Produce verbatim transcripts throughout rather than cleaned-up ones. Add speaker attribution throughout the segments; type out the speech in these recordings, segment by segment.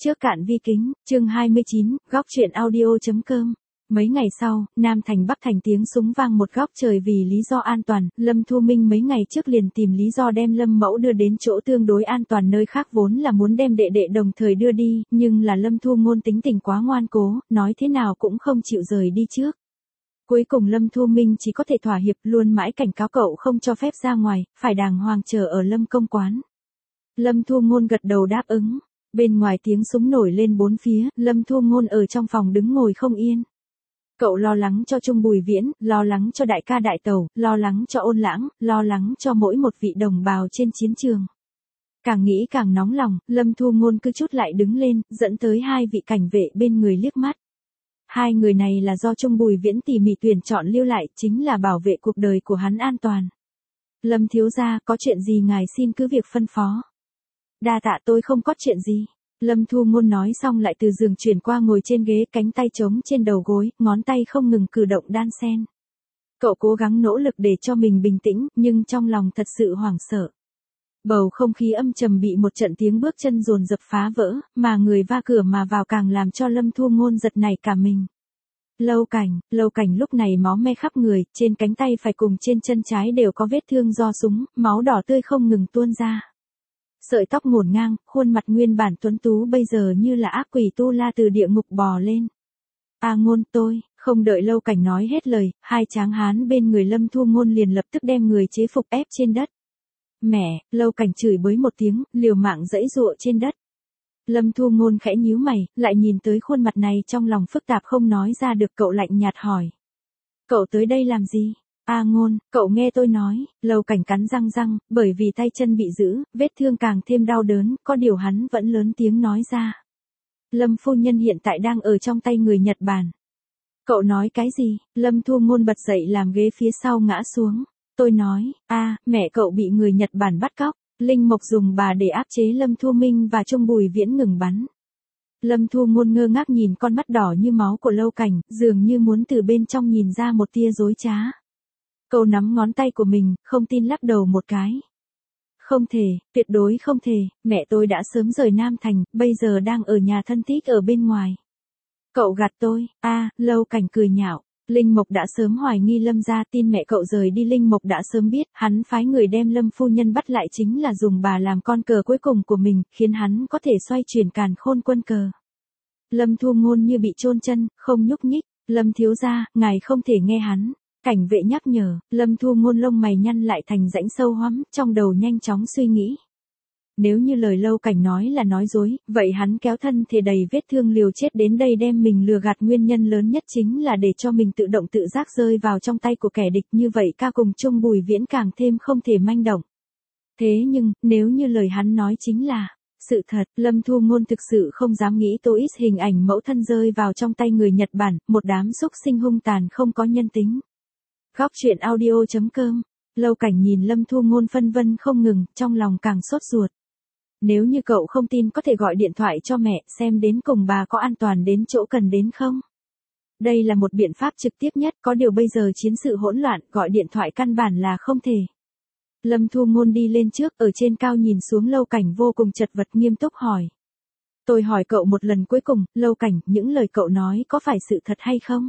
Speaker 1: Trước cạn vi kính, chương hai mươi chín, góc truyện audio.com. Mấy ngày sau, Nam Thành Bắc Thành tiếng súng vang một góc trời vì lý do an toàn, Lâm Thu Minh mấy ngày trước liền tìm lý do đem Lâm Mẫu đưa đến chỗ tương đối an toàn nơi khác vốn là muốn đem đệ đệ đồng thời đưa đi, nhưng là Lâm Thu Ngôn tính tình quá ngoan cố, nói thế nào cũng không chịu rời đi trước. Cuối cùng Lâm Thu Minh chỉ có thể thỏa hiệp luôn mãi cảnh cáo cậu không cho phép ra ngoài, phải đàng hoàng chờ ở Lâm công quán. Lâm Thu Ngôn gật đầu đáp ứng. Bên ngoài tiếng súng nổi lên bốn phía, Lâm Thu Ngôn ở trong phòng đứng ngồi không yên. Cậu lo lắng cho Trung Bùi Viễn, lo lắng cho đại ca đại tẩu, lo lắng cho Ôn Lãng, lo lắng cho mỗi một vị đồng bào trên chiến trường. Càng nghĩ càng nóng lòng, Lâm Thu Ngôn cứ chút lại đứng lên, dẫn tới hai vị cảnh vệ bên người liếc mắt. Hai người này là do Trung Bùi Viễn tỉ mỉ tuyển chọn lưu lại, chính là bảo vệ cuộc đời của hắn an toàn. Lâm thiếu gia, có chuyện gì ngài xin cứ việc phân phó. Đa tạ, tôi không có chuyện gì. Lâm Thu Ngôn nói xong lại từ giường chuyển qua ngồi trên ghế, cánh tay trống trên đầu gối, ngón tay không ngừng cử động đan sen. Cậu cố gắng nỗ lực để cho mình bình tĩnh, nhưng trong lòng thật sự hoảng sợ. Bầu không khí âm trầm bị một trận tiếng bước chân dồn dập phá vỡ, mà người va cửa mà vào càng làm cho Lâm Thu Ngôn giật nảy cả mình. Lâu Cảnh, Lâu Cảnh lúc này máu me khắp người, trên cánh tay phải cùng trên chân trái đều có vết thương do súng, máu đỏ tươi không ngừng tuôn ra. Sợi tóc ngổn ngang, khuôn mặt nguyên bản tuấn tú bây giờ như là ác quỷ tu la từ địa ngục bò lên. A Ngôn, tôi, không đợi Lâu Cảnh nói hết lời, hai tráng hán bên người Lâm Thu Ngôn liền lập tức đem người chế phục ép trên đất. Mẹ, Lâu Cảnh chửi bới một tiếng, liều mạng giãy giụa trên đất. Lâm Thu Ngôn khẽ nhíu mày, lại nhìn tới khuôn mặt này trong lòng phức tạp không nói ra được, cậu lạnh nhạt hỏi. Cậu tới đây làm gì? A Ngôn, cậu nghe tôi nói. Lâu Cảnh cắn răng răng, bởi vì tay chân bị giữ, vết thương càng thêm đau đớn, có điều hắn vẫn lớn tiếng nói ra. Lâm phu nhân hiện tại đang ở trong tay người Nhật Bản. Cậu nói cái gì? Lâm Thu Ngôn bật dậy làm ghế phía sau ngã xuống. Tôi nói, a, mẹ cậu bị người Nhật Bản bắt cóc. Linh Mộc dùng bà để áp chế Lâm Thu Minh và Trung Bùi Viễn ngừng bắn. Lâm Thu Ngôn ngơ ngác nhìn con mắt đỏ như máu của Lâu Cảnh, dường như muốn từ bên trong nhìn ra một tia dối trá. Cậu nắm ngón tay của mình, không tin lắc đầu một cái. Không thể, tuyệt đối không thể, mẹ tôi đã sớm rời Nam Thành, bây giờ đang ở nhà thân thích ở bên ngoài. Cậu gạt tôi, a, à, Lâu Cảnh cười nhạo. Linh Mộc đã sớm hoài nghi Lâm gia, tin mẹ cậu rời đi Linh Mộc đã sớm biết, hắn phái người đem Lâm phu nhân bắt lại chính là dùng bà làm con cờ cuối cùng của mình, khiến hắn có thể xoay chuyển càn khôn quân cờ. Lâm Thu Ngôn như bị chôn chân, không nhúc nhích. Lâm thiếu gia, ngài không thể nghe hắn. Cảnh vệ nhắc nhở. Lâm Thu Ngôn lông mày nhăn lại thành rãnh sâu hoắm, trong đầu nhanh chóng suy nghĩ. Nếu như lời Lâu Cảnh nói là nói dối, vậy hắn kéo thân thể đầy vết thương liều chết đến đây đem mình lừa gạt, nguyên nhân lớn nhất chính là để cho mình tự động tự giác rơi vào trong tay của kẻ địch, như vậy ca cùng Trung Bùi Viễn càng thêm không thể manh động. Thế nhưng, nếu như lời hắn nói chính là sự thật, Lâm Thu Ngôn thực sự không dám nghĩ tô ít hình ảnh mẫu thân rơi vào trong tay người Nhật Bản, một đám xúc sinh hung tàn không có nhân tính. Góc truyện audio.com. Lâu Cảnh nhìn Lâm Thu Ngôn phân vân không ngừng, trong lòng càng sốt ruột. Nếu như cậu không tin có thể gọi điện thoại cho mẹ, xem đến cùng bà có an toàn đến chỗ cần đến không? Đây là một biện pháp trực tiếp nhất, có điều bây giờ chiến sự hỗn loạn, gọi điện thoại căn bản là không thể. Lâm Thu Ngôn đi lên trước, ở trên cao nhìn xuống Lâu Cảnh vô cùng chật vật, nghiêm túc hỏi. Tôi hỏi cậu một lần cuối cùng, Lâu Cảnh, những lời cậu nói có phải sự thật hay không?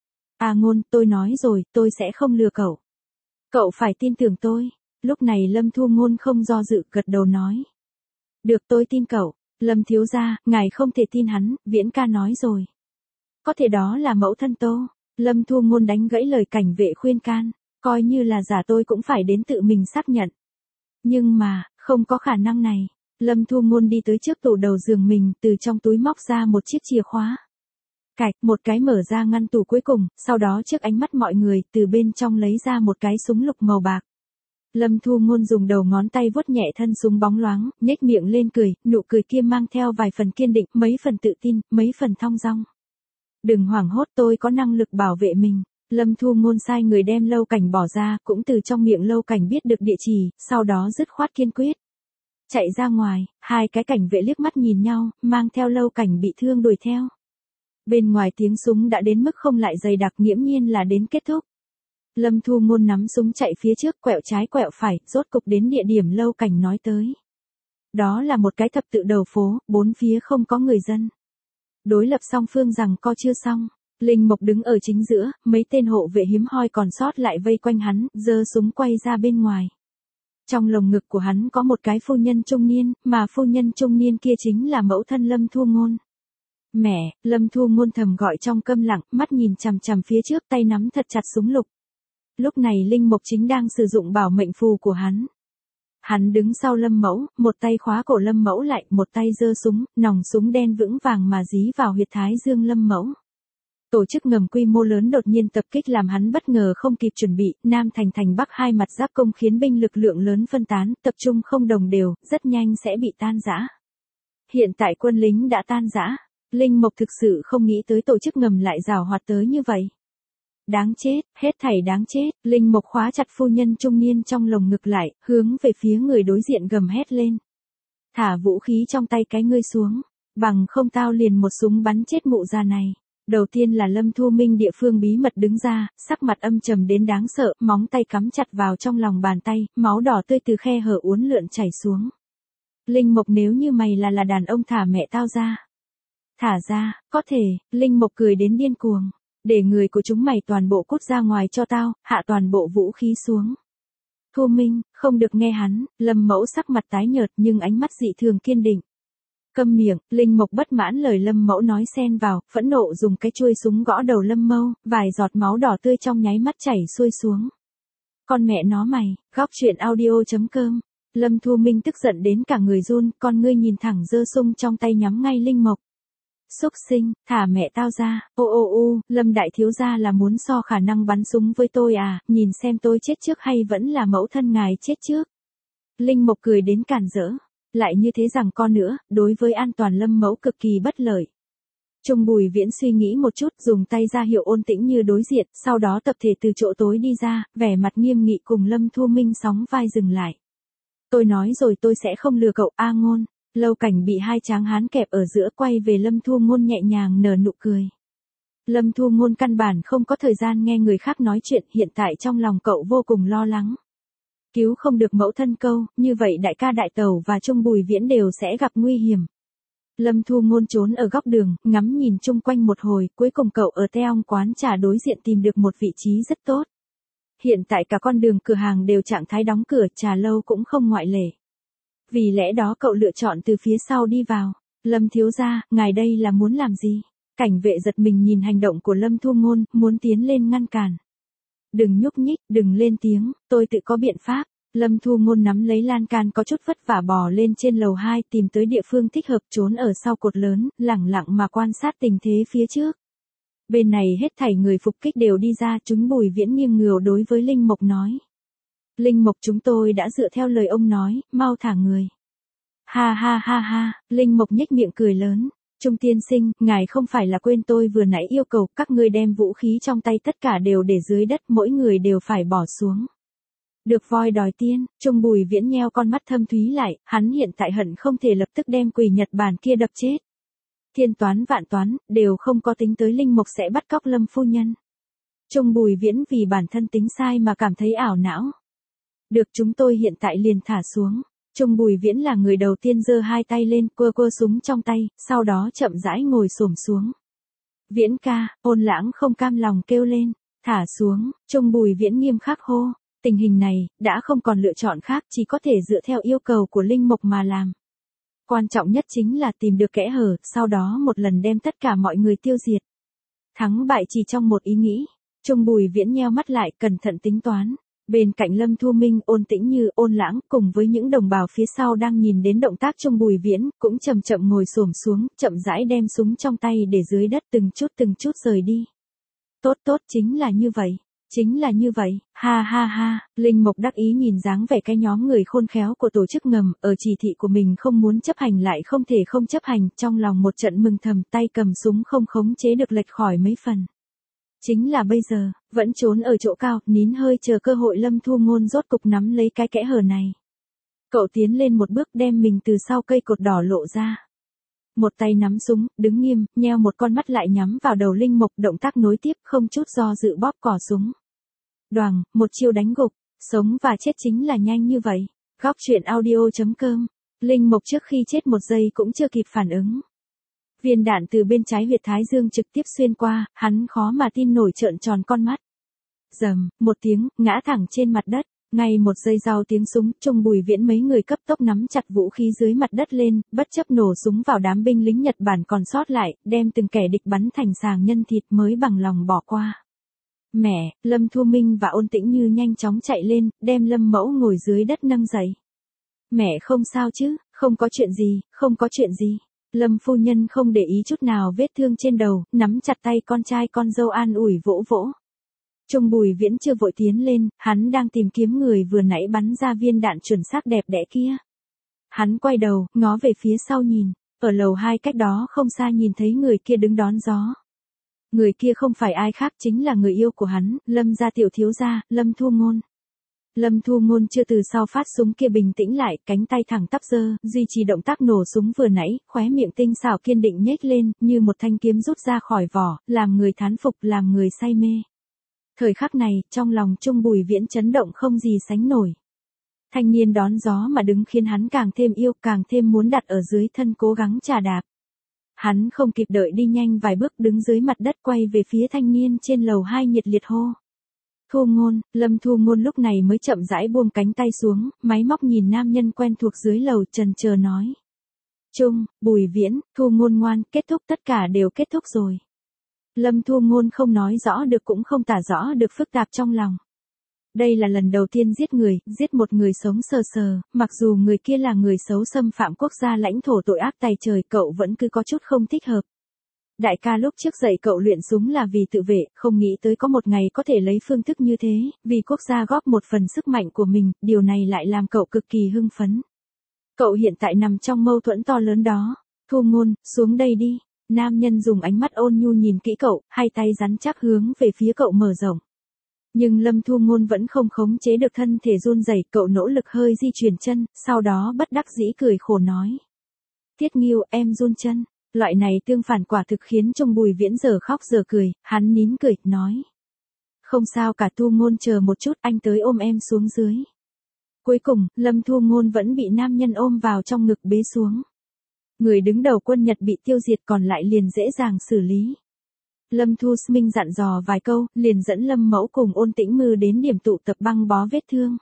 Speaker 1: À Ngôn, tôi nói rồi, tôi sẽ không lừa cậu. Cậu phải tin tưởng tôi. Lúc này Lâm Thu Ngôn không do dự, gật đầu nói. Được, tôi tin cậu. Lâm thiếu gia, ngài không thể tin hắn, Viễn ca nói rồi. Có thể đó là mẫu thân Tô. Lâm Thu Ngôn đánh gãy lời cảnh vệ khuyên can. Coi như là giả tôi cũng phải đến tự mình xác nhận. Nhưng mà, không có khả năng này. Lâm Thu Ngôn đi tới trước tủ đầu giường mình, từ trong túi móc ra một chiếc chìa khóa. Cạch, một cái mở ra ngăn tủ cuối cùng, sau đó trước ánh mắt mọi người, từ bên trong lấy ra một cái súng lục màu bạc. Lâm Thu Ngôn dùng đầu ngón tay vuốt nhẹ thân súng bóng loáng, nhếch miệng lên cười, nụ cười kia mang theo vài phần kiên định, mấy phần tự tin, mấy phần thong dong. Đừng hoảng hốt, tôi có năng lực bảo vệ mình. Lâm Thu Ngôn sai người đem Lâu Cảnh bỏ ra, cũng từ trong miệng Lâu Cảnh biết được địa chỉ, sau đó dứt khoát kiên quyết. Chạy ra ngoài, hai cái cảnh vệ liếc mắt nhìn nhau, mang theo Lâu Cảnh bị thương đuổi theo. Bên ngoài tiếng súng đã đến mức không lại dày đặc, nghiễm nhiên là đến kết thúc. Lâm Thu Ngôn nắm súng chạy phía trước, quẹo trái quẹo phải, rốt cục đến địa điểm Lâu Cảnh nói tới. Đó là một cái thập tự đầu phố, bốn phía không có người dân. Đối lập song phương rằng co chưa xong. Linh Mục đứng ở chính giữa, mấy tên hộ vệ hiếm hoi còn sót lại vây quanh hắn, giơ súng quay ra bên ngoài. Trong lồng ngực của hắn có một cái phu nhân trung niên, mà phu nhân trung niên kia chính là mẫu thân Lâm Thu Ngôn. Mẹ, Lâm Thu Ngôn thầm gọi trong câm lặng, mắt nhìn chằm chằm phía trước, tay nắm thật chặt súng lục. Lúc này Linh Mục chính đang sử dụng bảo mệnh phù của hắn. Hắn đứng sau Lâm Mẫu, một tay khóa cổ Lâm Mẫu lại, một tay giơ súng, nòng súng đen vững vàng mà dí vào huyệt thái dương Lâm Mẫu. Tổ chức ngầm quy mô lớn đột nhiên tập kích làm hắn bất ngờ không kịp chuẩn bị, Nam thành thành Bắc hai mặt giáp công khiến binh lực lượng lớn phân tán, tập trung không đồng đều, rất nhanh sẽ bị tan rã. Hiện tại quân lính đã tan rã, Linh Mục thực sự không nghĩ tới tổ chức ngầm lại giàu hoạt tới như vậy. Đáng chết, hết thảy đáng chết, Linh Mục khóa chặt phu nhân trung niên trong lồng ngực lại, hướng về phía người đối diện gầm hét lên. Thả vũ khí trong tay cái ngươi xuống, bằng không tao liền một súng bắn chết mụ già này. Đầu tiên là Lâm Thu Minh địa phương bí mật đứng ra, sắc mặt âm trầm đến đáng sợ, móng tay cắm chặt vào trong lòng bàn tay, máu đỏ tươi từ khe hở uốn lượn chảy xuống. Linh Mục nếu như mày là là đàn ông thả mẹ tao ra. Thả ra, có thể, Linh Mục cười đến điên cuồng. Để người của chúng mày toàn bộ cút ra ngoài cho tao, hạ toàn bộ vũ khí xuống. Thu Minh, không được nghe hắn, Lâm Mẫu sắc mặt tái nhợt nhưng ánh mắt dị thường kiên định. Câm miệng, Linh Mục bất mãn lời Lâm Mẫu nói xen vào, phẫn nộ dùng cái chuôi súng gõ đầu Lâm Mâu, vài giọt máu đỏ tươi trong nháy mắt chảy xuôi xuống. Con mẹ nó mày, góc truyện audio chấm com. Lâm Thu Minh tức giận đến cả người run, con ngươi nhìn thẳng giơ súng trong tay nhắm ngay Linh Mục. Xúc sinh, thả mẹ tao ra, ô ô ô, Lâm đại thiếu gia là muốn so khả năng bắn súng với tôi à, nhìn xem tôi chết trước hay vẫn là mẫu thân ngài chết trước. Linh Mục cười đến càn rỡ, lại như thế rằng con nữa, đối với an toàn Lâm Mẫu cực kỳ bất lợi. Trung Bùi Viễn suy nghĩ một chút, dùng tay ra hiệu ôn tĩnh như đối diện, sau đó tập thể từ chỗ tối đi ra, vẻ mặt nghiêm nghị cùng Lâm Thu Minh sóng vai dừng lại. Tôi nói rồi tôi sẽ không lừa cậu, A Ngôn. Lâu Cảnh bị hai tráng hán kẹp ở giữa, quay về Lâm Thu Ngôn nhẹ nhàng nở nụ cười. Lâm Thu Ngôn căn bản không có thời gian nghe người khác nói chuyện, hiện tại trong lòng cậu vô cùng lo lắng. Cứu không được mẫu thân câu, như vậy đại ca đại tẩu và Trung Bùi Viễn đều sẽ gặp nguy hiểm. Lâm Thu Ngôn trốn ở góc đường, ngắm nhìn chung quanh một hồi, cuối cùng cậu ở Teong quán trà đối diện tìm được một vị trí rất tốt. Hiện tại cả con đường cửa hàng đều trạng thái đóng cửa, trà lâu cũng không ngoại lệ. Vì lẽ đó cậu lựa chọn từ phía sau đi vào. Lâm thiếu gia, ngài đây là muốn làm gì? Cảnh vệ giật mình nhìn hành động của Lâm Thu Ngôn, muốn tiến lên ngăn cản. Đừng nhúc nhích, đừng lên tiếng, tôi tự có biện pháp. Lâm Thu Ngôn nắm lấy lan can có chút vất vả bò lên trên lầu hai, tìm tới địa phương thích hợp trốn ở sau cột lớn, lẳng lặng mà quan sát tình thế phía trước. Bên này hết thảy người phục kích đều đi ra, chúng Bùi Viễn nghiêng ngửa đối với Linh Mục nói. Linh Mục chúng tôi đã dựa theo lời ông nói, mau thả người. Ha ha ha ha, Linh Mục nhếch miệng cười lớn. Trung tiên sinh, ngài không phải là quên tôi vừa nãy yêu cầu các ngươi đem vũ khí trong tay tất cả đều để dưới đất, mỗi người đều phải bỏ xuống. Được voi đòi tiên, Trung Bùi Viễn nheo con mắt thâm thúy lại, hắn hiện tại hận không thể lập tức đem quỷ Nhật Bản kia đập chết. Thiên toán vạn toán, đều không có tính tới Linh Mục sẽ bắt cóc Lâm phu nhân. Trung Bùi Viễn vì bản thân tính sai mà cảm thấy ảo não. Được, chúng tôi hiện tại liền thả xuống. Trung Bùi Viễn là người đầu tiên giơ hai tay lên, quơ quơ súng trong tay, sau đó chậm rãi ngồi xổm xuống. Viễn ca, Ôn Lãng không cam lòng kêu lên, thả xuống, Trung Bùi Viễn nghiêm khắc hô. Tình hình này, đã không còn lựa chọn khác, chỉ có thể dựa theo yêu cầu của Linh Mục mà làm. Quan trọng nhất chính là tìm được kẽ hở, sau đó một lần đem tất cả mọi người tiêu diệt. Thắng bại chỉ trong một ý nghĩ. Trung Bùi Viễn nheo mắt lại, cẩn thận tính toán. Bên cạnh Lâm Thu Minh, Ôn Tĩnh Như, Ôn Lãng, cùng với những đồng bào phía sau đang nhìn đến động tác Trung Bùi Viễn, cũng chậm chậm ngồi xổm xuống, chậm rãi đem súng trong tay để dưới đất từng chút từng chút rời đi. Tốt tốt, chính là như vậy. Chính là như vậy, ha ha ha, Linh Mục đắc ý nhìn dáng vẻ cái nhóm người khôn khéo của tổ chức ngầm, ở chỉ thị của mình không muốn chấp hành lại không thể không chấp hành, trong lòng một trận mừng thầm, tay cầm súng không khống chế được lệch khỏi mấy phần. Chính là bây giờ, vẫn trốn ở chỗ cao, nín hơi chờ cơ hội. Lâm Thu Ngôn rốt cục nắm lấy cái kẽ hở này. Cậu tiến lên một bước đem mình từ sau cây cột đỏ lộ ra. Một tay nắm súng, đứng nghiêm, nheo một con mắt lại nhắm vào đầu Linh Mục, động tác nối tiếp không chút do dự bóp cò súng. Đoàng, một chiêu đánh gục, sống và chết chính là nhanh như vậy. Góc truyện audio chấm com Linh Mộc trước khi chết một giây cũng chưa kịp phản ứng. Viên đạn từ bên trái huyệt thái dương trực tiếp xuyên qua, hắn khó mà tin nổi trợn tròn con mắt. Rầm, một tiếng, ngã thẳng trên mặt đất. Ngay một giây sau tiếng súng, Trung Bùi Viễn mấy người cấp tốc nắm chặt vũ khí dưới mặt đất lên, bất chấp nổ súng vào đám binh lính Nhật Bản còn sót lại, đem từng kẻ địch bắn thành sàng nhân thịt mới bằng lòng bỏ qua. Mẹ, Lâm Thu Minh và Ôn Tĩnh Như nhanh chóng chạy lên, đem Lâm Mẫu ngồi dưới đất nâng dậy. Mẹ không sao chứ, không có chuyện gì, không có chuyện gì. Lâm phu nhân không để ý chút nào vết thương trên đầu, nắm chặt tay con trai con dâu an ủi vỗ vỗ. Trung Bùi Viễn chưa vội tiến lên, hắn đang tìm kiếm người vừa nãy bắn ra viên đạn chuẩn xác đẹp đẽ kia. Hắn quay đầu, ngó về phía sau nhìn, ở lầu hai cách đó không xa nhìn thấy người kia đứng đón gió. Người kia không phải ai khác chính là người yêu của hắn, Lâm gia tiểu thiếu gia, Lâm Thu Ngôn. Lâm Thu Ngôn chưa từ sau phát súng kia bình tĩnh lại, cánh tay thẳng tắp giơ, duy trì động tác nổ súng vừa nãy, khóe miệng tinh xảo kiên định nhếch lên, như một thanh kiếm rút ra khỏi vỏ, làm người thán phục, làm người say mê. Thời khắc này, trong lòng Trung Bùi Viễn chấn động không gì sánh nổi. Thanh niên đón gió mà đứng khiến hắn càng thêm yêu, càng thêm muốn đặt ở dưới thân cố gắng chà đạp. Hắn không kịp đợi đi nhanh vài bước đứng dưới mặt đất quay về phía thanh niên trên lầu hai nhiệt liệt hô. Thu Ngôn, Lâm Thu Ngôn lúc này mới chậm rãi buông cánh tay xuống, máy móc nhìn nam nhân quen thuộc dưới lầu trần chờ nói. Trung, Bùi Viễn, Thu Ngôn ngoan, kết thúc tất cả đều kết thúc rồi. Lâm Thu Ngôn không nói rõ được cũng không tả rõ được phức tạp trong lòng. Đây là lần đầu tiên giết người, giết một người sống sờ sờ, mặc dù người kia là người xấu xâm phạm quốc gia lãnh thổ tội ác tày trời, cậu vẫn cứ có chút không thích hợp. Đại ca lúc trước dạy cậu luyện súng là vì tự vệ, không nghĩ tới có một ngày có thể lấy phương thức như thế, vì quốc gia góp một phần sức mạnh của mình, điều này lại làm cậu cực kỳ hưng phấn. Cậu hiện tại nằm trong mâu thuẫn to lớn đó. Thu Ngôn, xuống đây đi. Nam nhân dùng ánh mắt ôn nhu nhìn kỹ cậu, hai tay rắn chắc hướng về phía cậu mở rộng. Nhưng Lâm Thu Ngôn vẫn không khống chế được thân thể run rẩy, cậu nỗ lực hơi di chuyển chân, sau đó bất đắc dĩ cười khổ nói. Tiết Nghiêu, em run chân. Loại này tương phản quả thực khiến Trung Bùi Viễn giờ khóc giờ cười, hắn nín cười, nói. Không sao cả, Thu Ngôn chờ một chút, anh tới ôm em xuống dưới. Cuối cùng, Lâm Thu Ngôn vẫn bị nam nhân ôm vào trong ngực bế xuống. Người đứng đầu quân Nhật bị tiêu diệt còn lại liền dễ dàng xử lý. Lâm Thu Minh dặn dò vài câu, liền dẫn Lâm Mẫu cùng Ôn Tĩnh Mư đến điểm tụ tập băng bó vết thương.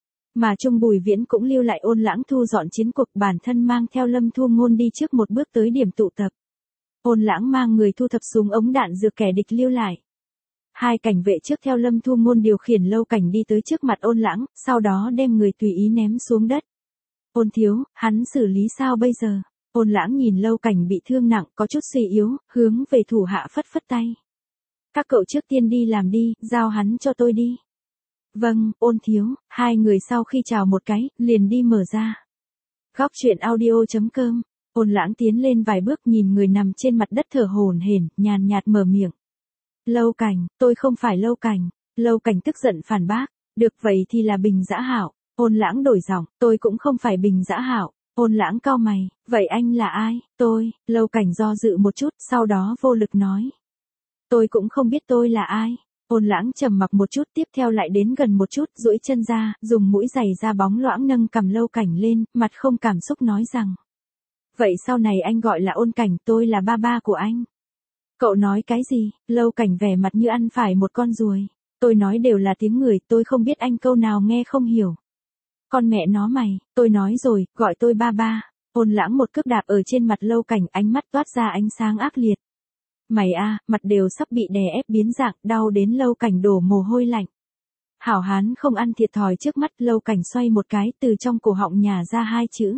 Speaker 1: Mà Trung Bùi Viễn cũng lưu lại Ôn Lãng thu dọn chiến cục, bản thân mang theo Lâm Thu Ngôn đi trước một bước tới điểm tụ tập. Ôn Lãng mang người thu thập súng ống đạn dược kẻ địch lưu lại. Hai cảnh vệ trước theo Lâm Thu Ngôn điều khiển Lâu Cảnh đi tới trước mặt Ôn Lãng, sau đó đem người tùy ý ném xuống đất. Ôn thiếu, hắn xử lý sao bây giờ? Ôn Lãng nhìn Lâu Cảnh bị thương nặng, có chút suy yếu, hướng về thủ hạ phất phất tay. Các cậu trước tiên đi làm đi, giao hắn cho tôi đi. Vâng, Ôn thiếu, hai người sau khi chào một cái, liền đi mở ra. Góc truyện audio chấm com, Ôn Lãng tiến lên vài bước nhìn người nằm trên mặt đất thở hổn hển, nhàn nhạt mở miệng. Lâu Cảnh, tôi không phải Lâu Cảnh. Lâu Cảnh tức giận phản bác, được vậy thì là Bình Dã Hạo. Ôn Lãng đổi giọng, tôi cũng không phải Bình Dã Hạo. Ôn Lãng cau mày, vậy anh là ai? Tôi, Lâu Cảnh do dự một chút, sau đó vô lực nói. Tôi cũng không biết tôi là ai. Ôn Lãng trầm mặc một chút, tiếp theo lại đến gần một chút, duỗi chân ra, dùng mũi giày da bóng loãng nâng cầm Lâu Cảnh lên, mặt không cảm xúc nói rằng. Vậy sau này anh gọi là Ôn Cảnh, tôi là ba ba của anh. Cậu nói cái gì? Lâu Cảnh vẻ mặt như ăn phải một con ruồi. Tôi nói đều là tiếng người, tôi không biết anh câu nào nghe không hiểu. Con mẹ nó mày, tôi nói rồi, gọi tôi ba ba. Ôn Lãng một cước đạp ở trên mặt Lâu Cảnh, ánh mắt toát ra ánh sáng ác liệt. Mày a, mặt đều sắp bị đè ép biến dạng, đau đến Lâu Cảnh đổ mồ hôi lạnh. Hảo hán không ăn thiệt thòi trước mắt, Lâu Cảnh xoay một cái, từ trong cổ họng nhả ra hai chữ.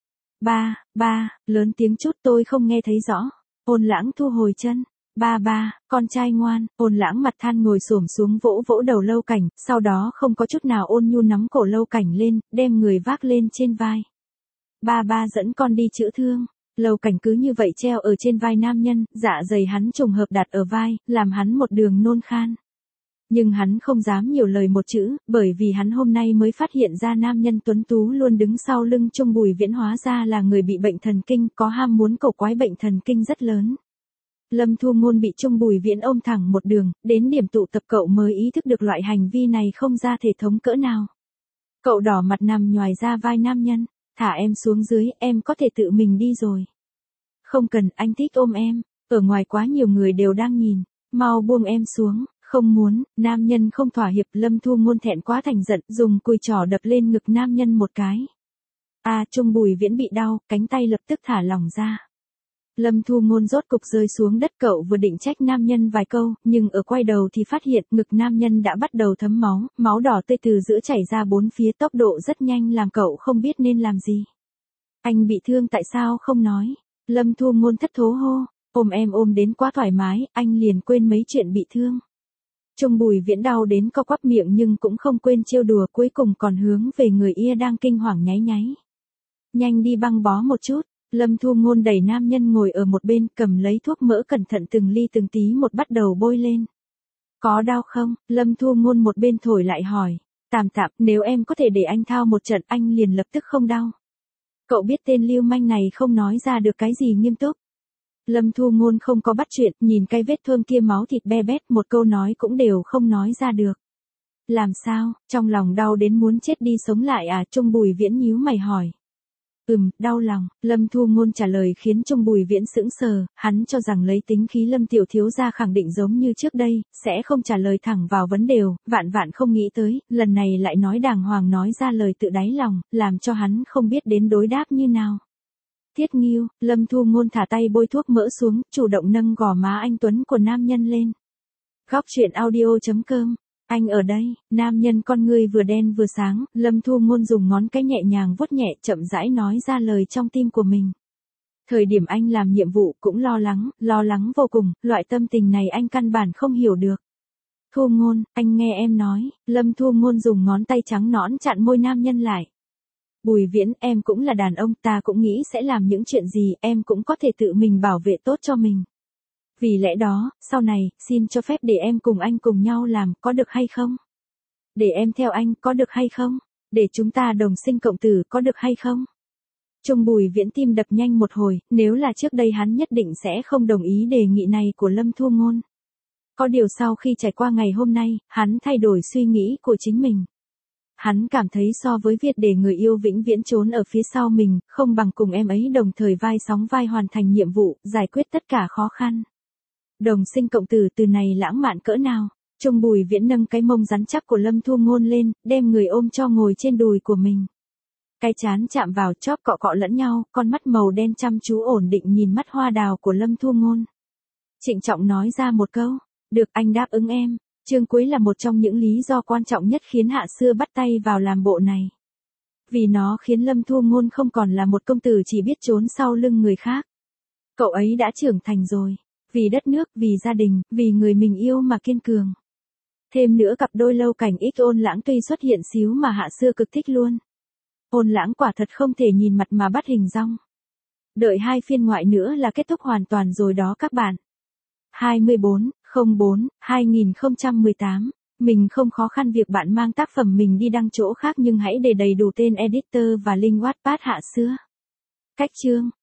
Speaker 1: Ba, ba, lớn tiếng chút tôi không nghe thấy rõ. Ôn Lãng thu hồi chân. Ba ba, con trai ngoan. Ôn Lãng mặt than ngồi xổm xuống vỗ vỗ đầu Lâu Cảnh, sau đó không có chút nào ôn nhu nắm cổ Lâu Cảnh lên, đem người vác lên trên vai. Ba ba dẫn con đi chữa thương. Lâu Cảnh cứ như vậy treo ở trên vai nam nhân, dạ dày hắn trùng hợp đặt ở vai, làm hắn một đường nôn khan. Nhưng hắn không dám nhiều lời một chữ, bởi vì hắn hôm nay mới phát hiện ra nam nhân tuấn tú luôn đứng sau lưng Trung Bùi Viễn hóa ra là người bị bệnh thần kinh, có ham muốn cổ quái bệnh thần kinh rất lớn. Lâm Thu Ngôn bị Trung Bùi Viễn ôm thẳng một đường, đến điểm tụ tập cậu mới ý thức được loại hành vi này không ra thể thống cỡ nào. Cậu đỏ mặt nằm nhoài ra vai nam nhân. Thả em xuống dưới, em có thể tự mình đi rồi. Không cần, anh thích ôm em. Ở ngoài quá nhiều người đều đang nhìn. Mau buông em xuống. Không muốn, nam nhân không thỏa hiệp. Lâm Thu Ngôn thẹn quá thành giận, dùng cùi trỏ đập lên ngực nam nhân một cái. A à, Trung Bùi Viễn bị đau, cánh tay lập tức thả lỏng ra. Lâm Thu Ngôn rốt cục rơi xuống đất, cậu vừa định trách nam nhân vài câu, nhưng ở quay đầu thì phát hiện ngực nam nhân đã bắt đầu thấm máu, máu đỏ tươi từ giữa chảy ra bốn phía, tốc độ rất nhanh làm cậu không biết nên làm gì. Anh bị thương tại sao không nói? Lâm Thu Ngôn thất thố hô, ôm em ôm đến quá thoải mái, anh liền quên mấy chuyện bị thương. Trung Bùi Viễn đau đến co quắp miệng nhưng cũng không quên trêu đùa, cuối cùng còn hướng về người ia đang kinh hoàng nháy nháy. Nhanh đi băng bó một chút. Lâm Thu Ngôn đẩy nam nhân ngồi ở một bên, cầm lấy thuốc mỡ cẩn thận từng ly từng tí một bắt đầu bôi lên. Có đau không? Lâm Thu Ngôn một bên thổi lại hỏi. Tạm tạm, nếu em có thể để anh thao một trận anh liền lập tức không đau. Cậu biết tên lưu manh này không nói ra được cái gì nghiêm túc. Lâm Thu Ngôn không có bắt chuyện, nhìn cái vết thương kia máu thịt be bét, một câu nói cũng đều không nói ra được. Làm sao? Trong lòng đau đến muốn chết đi sống lại à? Trung Bùi Viễn nhíu mày hỏi. Ừm, đau lòng. Lâm Thu Ngôn trả lời khiến Trung Bùi Viễn sững sờ, hắn cho rằng lấy tính khí Lâm tiểu thiếu gia khẳng định giống như trước đây, sẽ không trả lời thẳng vào vấn đề, vạn vạn không nghĩ tới, lần này lại nói đàng hoàng nói ra lời tự đáy lòng, làm cho hắn không biết đến đối đáp như nào. Thiết Nghiêu, Lâm Thu Ngôn thả tay bôi thuốc mỡ xuống, chủ động nâng gò má anh tuấn của nam nhân lên. Góc truyện audio chấm com. Anh ở đây. Nam nhân con ngươi vừa đen vừa sáng, Lâm Thu Ngôn dùng ngón cái nhẹ nhàng vuốt nhẹ, chậm rãi nói ra lời trong tim của mình. Thời điểm anh làm nhiệm vụ cũng lo lắng, lo lắng vô cùng, loại tâm tình này anh căn bản không hiểu được. Thu Ngôn, anh nghe em nói. Lâm Thu Ngôn dùng ngón tay trắng nõn chặn môi nam nhân lại. Bùi Viễn, em cũng là đàn ông, ta cũng nghĩ sẽ làm những chuyện gì, em cũng có thể tự mình bảo vệ tốt cho mình. Vì lẽ đó, sau này, xin cho phép để em cùng anh cùng nhau làm, có được hay không? Để em theo anh, có được hay không? Để chúng ta đồng sinh cộng tử, có được hay không? Trung Bùi Viễn tim đập nhanh một hồi, nếu là trước đây hắn nhất định sẽ không đồng ý đề nghị này của Lâm Thu Ngôn. Có điều sau khi trải qua ngày hôm nay, hắn thay đổi suy nghĩ của chính mình. Hắn cảm thấy so với việc để người yêu vĩnh viễn trốn ở phía sau mình, không bằng cùng em ấy đồng thời vai sóng vai hoàn thành nhiệm vụ, giải quyết tất cả khó khăn. Đồng sinh cộng tử từ này lãng mạn cỡ nào. Trung Bùi Viễn nâng cái mông rắn chắc của Lâm Thu Ngôn lên, đem người ôm cho ngồi trên đùi của mình. Cái trán chạm vào, chóp cọ cọ lẫn nhau, con mắt màu đen chăm chú ổn định nhìn mắt hoa đào của Lâm Thu Ngôn. Trịnh trọng nói ra một câu, được, anh đáp ứng em. Chương cuối là một trong những lý do quan trọng nhất khiến Hạ Xưa bắt tay vào làm bộ này. Vì nó khiến Lâm Thu Ngôn không còn là một công tử chỉ biết trốn sau lưng người khác. Cậu ấy đã trưởng thành rồi. Vì đất nước, vì gia đình, vì người mình yêu mà kiên cường. Thêm nữa cặp đôi Lâu Cảnh X Ôn Lãng tuy xuất hiện xíu mà Hạ Xưa cực thích luôn. Ôn Lãng quả thật không thể nhìn mặt mà bắt hình dong. Đợi hai phiên ngoại nữa là kết thúc hoàn toàn rồi đó các bạn. hai mươi bốn không bốn hai nghìn không trăm mười tám. Mình không khó khăn việc bạn mang tác phẩm mình đi đăng chỗ khác nhưng hãy để đầy đủ tên editor và link Wattpad Hạ Xưa. Cách chương